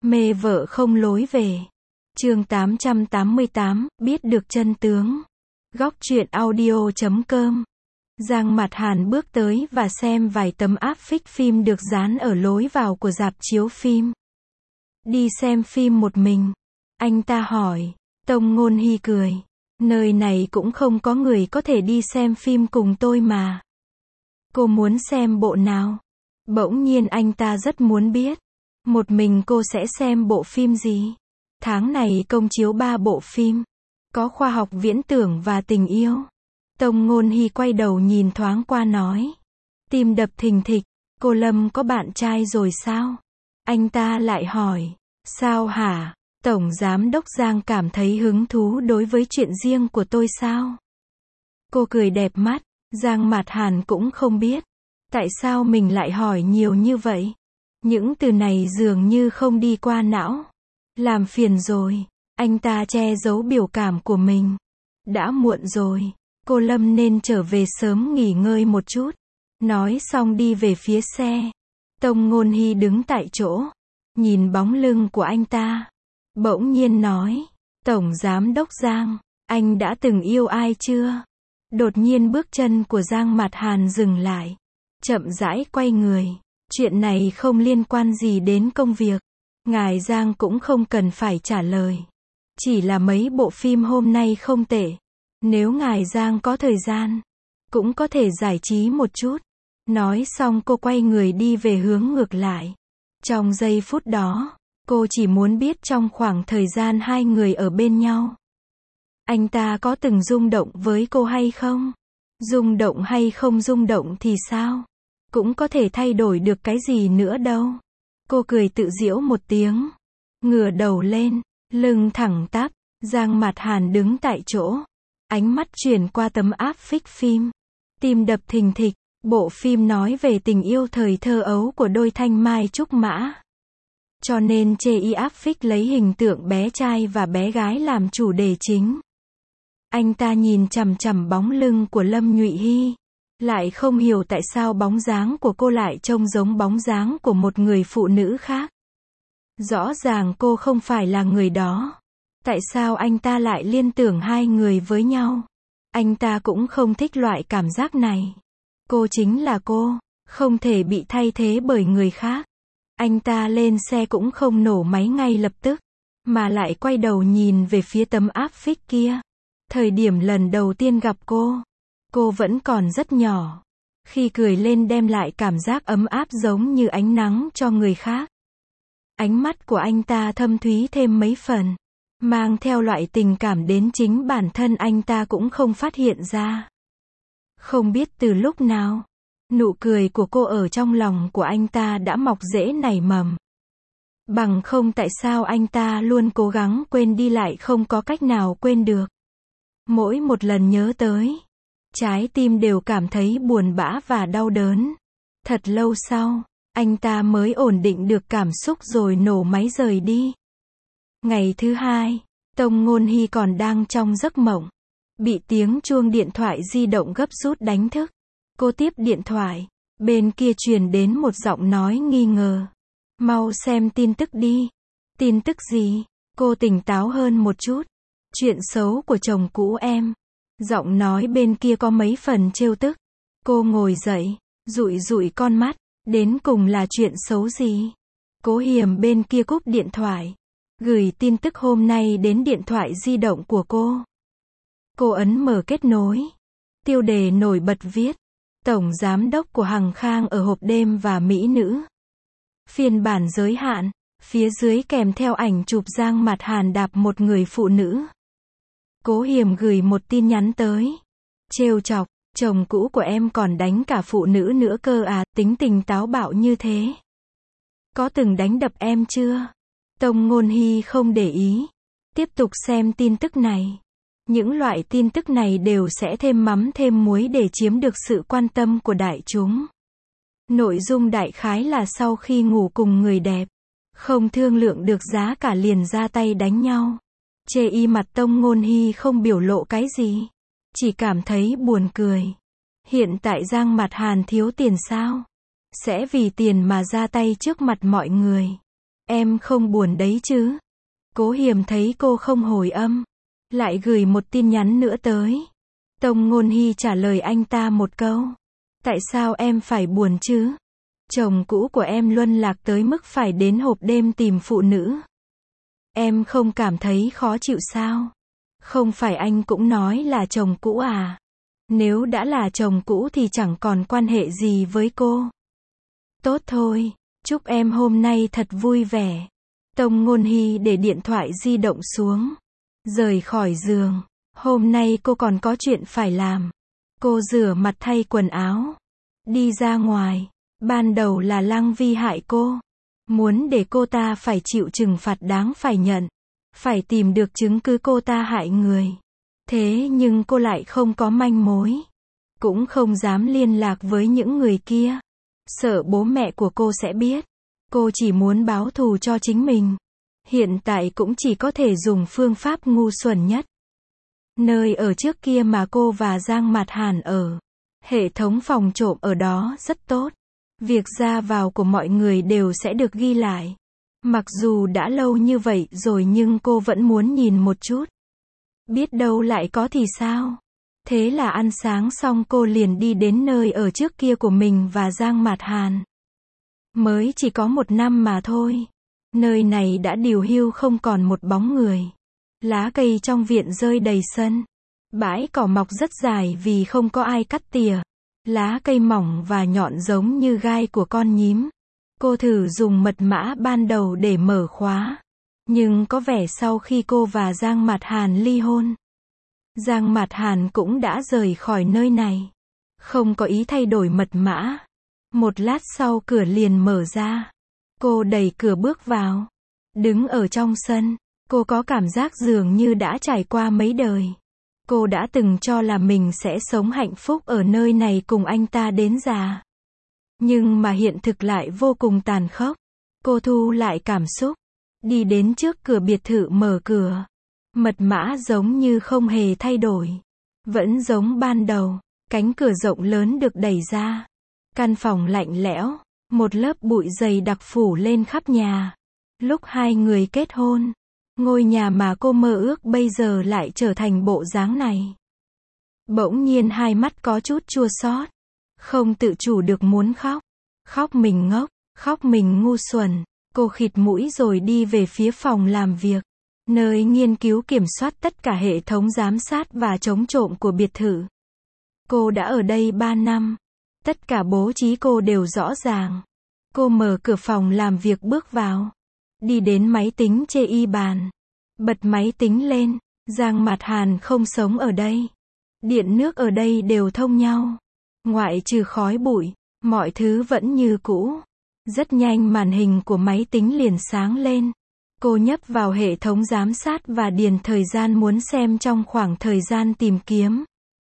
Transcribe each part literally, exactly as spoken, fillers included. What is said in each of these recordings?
Mê vợ không lối về. Chương tám trăm tám mươi tám, biết được chân tướng. Góc truyện audio chấm com. Giang Mạt Hàn bước tới và xem vài tấm áp phích phim được dán ở lối vào của rạp chiếu phim. Đi xem phim một mình? Anh ta hỏi. Tông Ngôn Hy cười. Nơi này cũng không có người có thể đi xem phim cùng tôi mà. Cô muốn xem bộ nào? Bỗng nhiên anh ta rất muốn biết. Một mình cô sẽ xem bộ phim gì? Tháng này công chiếu ba bộ phim. Có khoa học viễn tưởng và tình yêu. Tông Ngôn Hy quay đầu nhìn thoáng qua nói. Tim đập thình thịch. Cô Lâm có bạn trai rồi sao? Anh ta lại hỏi. Sao hả? Tổng Giám đốc Giang cảm thấy hứng thú đối với chuyện riêng của tôi sao? Cô cười đẹp mắt. Giang Mạt Hàn cũng không biết. Tại sao mình lại hỏi nhiều như vậy? Những từ này dường như không đi qua não. Làm phiền rồi. Anh ta che giấu biểu cảm của mình. Đã muộn rồi. Cô Lâm nên trở về sớm nghỉ ngơi một chút. Nói xong đi về phía xe. Tông Ngôn Hy đứng tại chỗ. Nhìn bóng lưng của anh ta. Bỗng nhiên nói. Tổng Giám đốc Giang, anh đã từng yêu ai chưa? Đột nhiên bước chân của Giang Mạt Hàn dừng lại. Chậm rãi quay người. Chuyện này không liên quan gì đến công việc. Ngài Giang cũng không cần phải trả lời. Chỉ là mấy bộ phim hôm nay không tệ. Nếu ngài Giang có thời gian, cũng có thể giải trí một chút. Nói xong cô quay người đi về hướng ngược lại. Trong giây phút đó, cô chỉ muốn biết trong khoảng thời gian hai người ở bên nhau, anh ta có từng rung động với cô hay không? Rung động hay không rung động thì sao? Cũng có thể thay đổi được cái gì nữa đâu. Cô cười tự giễu một tiếng. Ngửa đầu lên, lưng thẳng tắp. Giang Mạt Hàn đứng tại chỗ. Ánh mắt chuyển qua tấm áp phích phim. Tim đập thình thịch. Bộ phim nói về tình yêu thời thơ ấu của đôi thanh mai trúc mã. Cho nên chê y áp phích lấy hình tượng bé trai và bé gái làm chủ đề chính. Anh ta nhìn chằm chằm bóng lưng của Lâm Nhụy Hy. Lại không hiểu tại sao bóng dáng của cô lại trông giống bóng dáng của một người phụ nữ khác. Rõ ràng cô không phải là người đó. Tại sao anh ta lại liên tưởng hai người với nhau? Anh ta cũng không thích loại cảm giác này. Cô chính là cô, không thể bị thay thế bởi người khác. Anh ta lên xe cũng không nổ máy ngay lập tức, mà lại quay đầu nhìn về phía tấm áp phích kia. Thời điểm lần đầu tiên gặp cô, cô vẫn còn rất nhỏ. Khi cười lên đem lại cảm giác ấm áp giống như ánh nắng cho người khác. Ánh mắt của anh ta thâm thúy thêm mấy phần, mang theo loại tình cảm đến chính bản thân anh ta cũng không phát hiện ra. Không biết từ lúc nào, nụ cười của cô ở trong lòng của anh ta đã mọc rễ nảy mầm. Bằng không tại sao anh ta luôn cố gắng quên đi lại không có cách nào quên được. Mỗi một lần nhớ tới, trái tim đều cảm thấy buồn bã và đau đớn. Thật lâu sau, anh ta mới ổn định được cảm xúc rồi nổ máy rời đi. Ngày thứ hai, Tông Ngôn Hy còn đang trong giấc mộng. Bị tiếng chuông điện thoại di động gấp rút đánh thức. Cô tiếp điện thoại. Bên kia truyền đến một giọng nói nghi ngờ. Mau xem tin tức đi. Tin tức gì? Cô tỉnh táo hơn một chút. Chuyện xấu của chồng cũ em. Giọng nói bên kia có mấy phần trêu tức. Cô ngồi dậy, dụi dụi con mắt. Đến cùng là chuyện xấu gì? Cố Hiềm bên kia cúp điện thoại. Gửi tin tức hôm nay đến điện thoại di động của cô. Cô ấn mở kết nối. Tiêu đề nổi bật viết. Tổng Giám đốc của Hằng Khang ở hộp đêm và mỹ nữ. Phiên bản giới hạn. Phía dưới kèm theo ảnh chụp Giang Mạt Hàn đạp một người phụ nữ. Cố Hiềm gửi một tin nhắn tới. Trêu chọc, chồng cũ của em còn đánh cả phụ nữ nữa cơ à, tính tình táo bạo như thế. Có từng đánh đập em chưa? Tông Ngôn Hy không để ý. Tiếp tục xem tin tức này. Những loại tin tức này đều sẽ thêm mắm thêm muối để chiếm được sự quan tâm của đại chúng. Nội dung đại khái là sau khi ngủ cùng người đẹp, không thương lượng được giá cả liền ra tay đánh nhau. Chê y mặt Tông Ngôn Hy không biểu lộ cái gì. Chỉ cảm thấy buồn cười. Hiện tại Giang Mạt Hàn thiếu tiền sao? Sẽ vì tiền mà ra tay trước mặt mọi người. Em không buồn đấy chứ? Cố Hiềm thấy cô không hồi âm, lại gửi một tin nhắn nữa tới. Tông Ngôn Hy trả lời anh ta một câu. Tại sao em phải buồn chứ? Chồng cũ của em luân lạc tới mức phải đến hộp đêm tìm phụ nữ. Em không cảm thấy khó chịu sao? Không phải anh cũng nói là chồng cũ à? Nếu đã là chồng cũ thì chẳng còn quan hệ gì với cô. Tốt thôi, chúc em hôm nay thật vui vẻ. Tông Ngôn Hy để điện thoại di động xuống, rời khỏi giường. Hôm nay cô còn có chuyện phải làm. Cô rửa mặt thay quần áo, đi ra ngoài. Ban đầu là Lăng Vi hại cô, muốn để cô ta phải chịu trừng phạt đáng phải nhận, phải tìm được chứng cứ cô ta hại người. Thế nhưng cô lại không có manh mối, cũng không dám liên lạc với những người kia, sợ bố mẹ của cô sẽ biết. Cô chỉ muốn báo thù cho chính mình. Hiện tại cũng chỉ có thể dùng phương pháp ngu xuẩn nhất. Nơi ở trước kia mà cô và Giang Mạt Hàn ở, hệ thống phòng trộm ở đó rất tốt. Việc ra vào của mọi người đều sẽ được ghi lại. Mặc dù đã lâu như vậy rồi nhưng cô vẫn muốn nhìn một chút. Biết đâu lại có thì sao? Thế là ăn sáng xong cô liền đi đến nơi ở trước kia của mình và Giang Mạt Hàn. Mới chỉ có một năm mà thôi. Nơi này đã điều hưu không còn một bóng người. Lá cây trong viện rơi đầy sân. Bãi cỏ mọc rất dài vì không có ai cắt tỉa. Lá cây mỏng và nhọn giống như gai của con nhím. Cô thử dùng mật mã ban đầu để mở khóa. Nhưng có vẻ sau khi cô và Giang Mạt Hàn ly hôn, Giang Mạt Hàn cũng đã rời khỏi nơi này. Không có ý thay đổi mật mã. Một lát sau cửa liền mở ra. Cô đẩy cửa bước vào. Đứng ở trong sân, cô có cảm giác dường như đã trải qua mấy đời. Cô đã từng cho là mình sẽ sống hạnh phúc ở nơi này cùng anh ta đến già. Nhưng mà hiện thực lại vô cùng tàn khốc. Cô thu lại cảm xúc, đi đến trước cửa biệt thự mở cửa. Mật mã giống như không hề thay đổi. Vẫn giống ban đầu. Cánh cửa rộng lớn được đẩy ra. Căn phòng lạnh lẽo. Một lớp bụi dày đặc phủ lên khắp nhà. Lúc hai người kết hôn, ngôi nhà mà cô mơ ước bây giờ lại trở thành bộ dáng này. Bỗng nhiên hai mắt có chút chua xót, không tự chủ được muốn khóc. Khóc mình ngốc, khóc mình ngu xuẩn. Cô khịt mũi rồi đi về phía phòng làm việc, nơi nghiên cứu kiểm soát tất cả hệ thống giám sát và chống trộm của biệt thự. Cô đã ở đây ba năm. Tất cả bố trí cô đều rõ ràng. Cô mở cửa phòng làm việc bước vào. Đi đến máy tính chê y bàn. Bật máy tính lên. Giang Mạt Hàn không sống ở đây. Điện nước ở đây đều thông nhau. Ngoại trừ khói bụi, mọi thứ vẫn như cũ. Rất nhanh màn hình của máy tính liền sáng lên. Cô nhấp vào hệ thống giám sát và điền thời gian muốn xem trong khoảng thời gian tìm kiếm.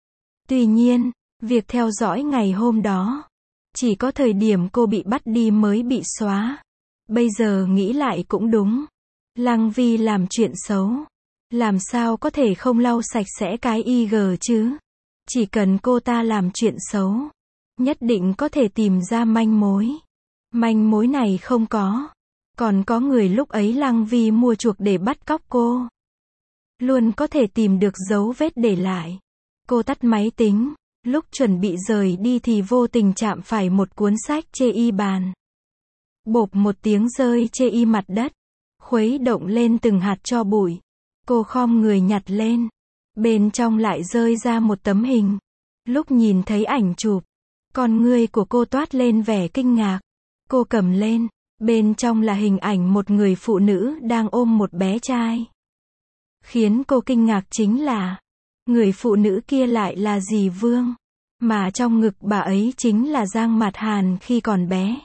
Tuy nhiên, việc theo dõi ngày hôm đó, chỉ có thời điểm cô bị bắt đi mới bị xóa. Bây giờ nghĩ lại cũng đúng. Lăng Vi làm chuyện xấu. Làm sao có thể không lau sạch sẽ cái i giê chứ? Chỉ cần cô ta làm chuyện xấu, nhất định có thể tìm ra manh mối. Manh mối này không có. Còn có người lúc ấy Lăng Vi mua chuộc để bắt cóc cô. Luôn có thể tìm được dấu vết để lại. Cô tắt máy tính. Lúc chuẩn bị rời đi thì vô tình chạm phải một cuốn sách chê y bàn. Bộp một tiếng rơi chê y mặt đất. Khuấy động lên từng hạt tro bụi. Cô khom người nhặt lên. Bên trong lại rơi ra một tấm hình. Lúc nhìn thấy ảnh chụp, con ngươi của cô toát lên vẻ kinh ngạc. Cô cầm lên. Bên trong là hình ảnh một người phụ nữ đang ôm một bé trai. Khiến cô kinh ngạc chính là người phụ nữ kia lại là dì Vương. Mà trong ngực bà ấy chính là Giang Mạt Hàn khi còn bé.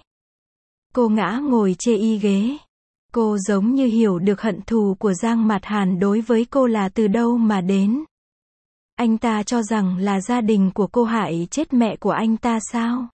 Cô ngã ngồi chê y ghế. Cô giống như hiểu được hận thù của Giang Mạt Hàn đối với cô là từ đâu mà đến. Anh ta cho rằng là gia đình của cô hại chết mẹ của anh ta sao?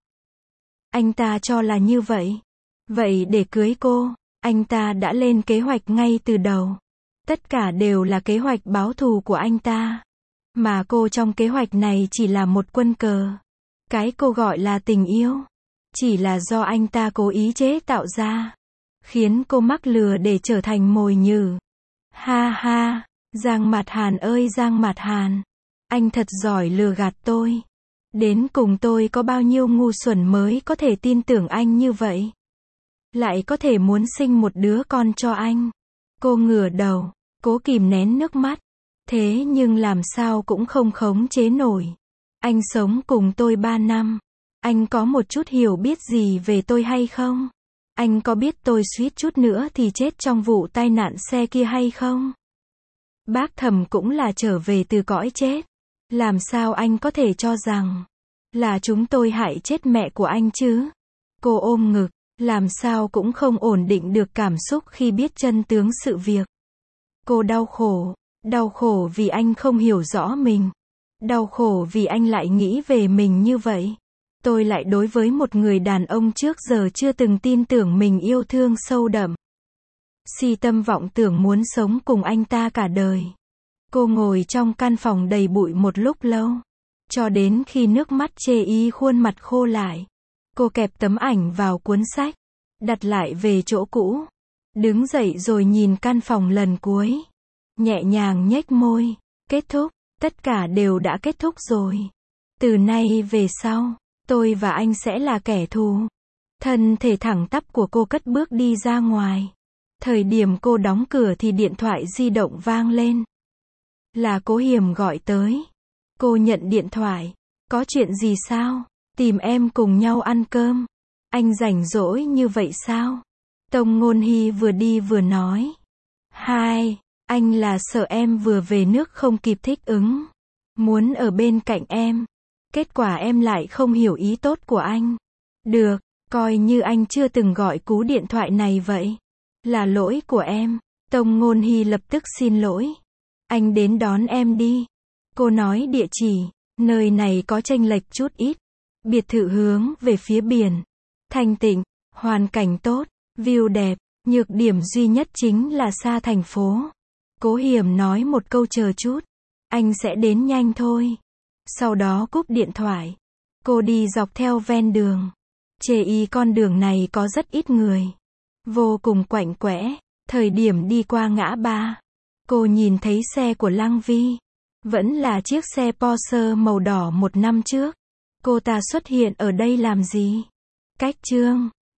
Anh ta cho là như vậy. Vậy để cưới cô, anh ta đã lên kế hoạch ngay từ đầu. Tất cả đều là kế hoạch báo thù của anh ta. Mà cô trong kế hoạch này chỉ là một quân cờ. Cái cô gọi là tình yêu, chỉ là do anh ta cố ý chế tạo ra. khiến cô mắc lừa để trở thành mồi nhử. Ha ha, Giang Mạt Hàn ơi Giang Mạt Hàn, anh thật giỏi lừa gạt tôi. Đến cùng tôi có bao nhiêu ngu xuẩn mới có thể tin tưởng anh như vậy? Lại có thể muốn sinh một đứa con cho anh. Cô ngửa đầu, cố kìm nén nước mắt. Thế nhưng làm sao cũng không khống chế nổi. Anh sống cùng tôi ba năm. Anh có một chút hiểu biết gì về tôi hay không? Anh có biết tôi suýt chút nữa thì chết trong vụ tai nạn xe kia hay không? Bác Thẩm cũng là trở về từ cõi chết. Làm sao anh có thể cho rằng là chúng tôi hại chết mẹ của anh chứ? Cô ôm ngực, làm sao cũng không ổn định được cảm xúc khi biết chân tướng sự việc. Cô đau khổ, đau khổ vì anh không hiểu rõ mình. Đau khổ vì anh lại nghĩ về mình như vậy. Tôi lại đối với một người đàn ông trước giờ chưa từng tin tưởng mình yêu thương sâu đậm. Si tâm vọng tưởng muốn sống cùng anh ta cả đời. Cô ngồi trong căn phòng đầy bụi một lúc lâu. Cho đến khi nước mắt chê ý khuôn mặt khô lại. Cô kẹp tấm ảnh vào cuốn sách. Đặt lại về chỗ cũ. Đứng dậy rồi nhìn căn phòng lần cuối. Nhẹ nhàng nhếch môi. Kết thúc. Tất cả đều đã kết thúc rồi. Từ nay về sau, tôi và anh sẽ là kẻ thù. Thân thể thẳng tắp của cô cất bước đi ra ngoài. Thời điểm cô đóng cửa thì điện thoại di động vang lên. Là Cố Hiềm gọi tới. Cô nhận điện thoại. Có chuyện gì sao? Tìm em cùng nhau ăn cơm. Anh rảnh rỗi như vậy sao? Tông Ngôn Hy vừa đi vừa nói. Hai, anh là sợ em vừa về nước không kịp thích ứng. Muốn ở bên cạnh em. Kết quả em lại không hiểu ý tốt của anh. Được, coi như anh chưa từng gọi cú điện thoại này vậy. Là lỗi của em. Tông Ngôn Hy lập tức xin lỗi. Anh đến đón em đi. Cô nói địa chỉ. Nơi này có chênh lệch chút ít. Biệt thự hướng về phía biển. Thanh tịnh, hoàn cảnh tốt, view đẹp. Nhược điểm duy nhất chính là xa thành phố. Cố Hiềm nói một câu chờ chút. Anh sẽ đến nhanh thôi. Sau đó cúp điện thoại. Cô đi dọc theo ven đường. Chê y con đường này có rất ít người. Vô cùng quạnh quẽ. Thời điểm đi qua ngã ba. Cô nhìn thấy xe của Lăng Vi. Vẫn là chiếc xe Porsche màu đỏ một năm trước. Cô ta xuất hiện ở đây làm gì? Cách chương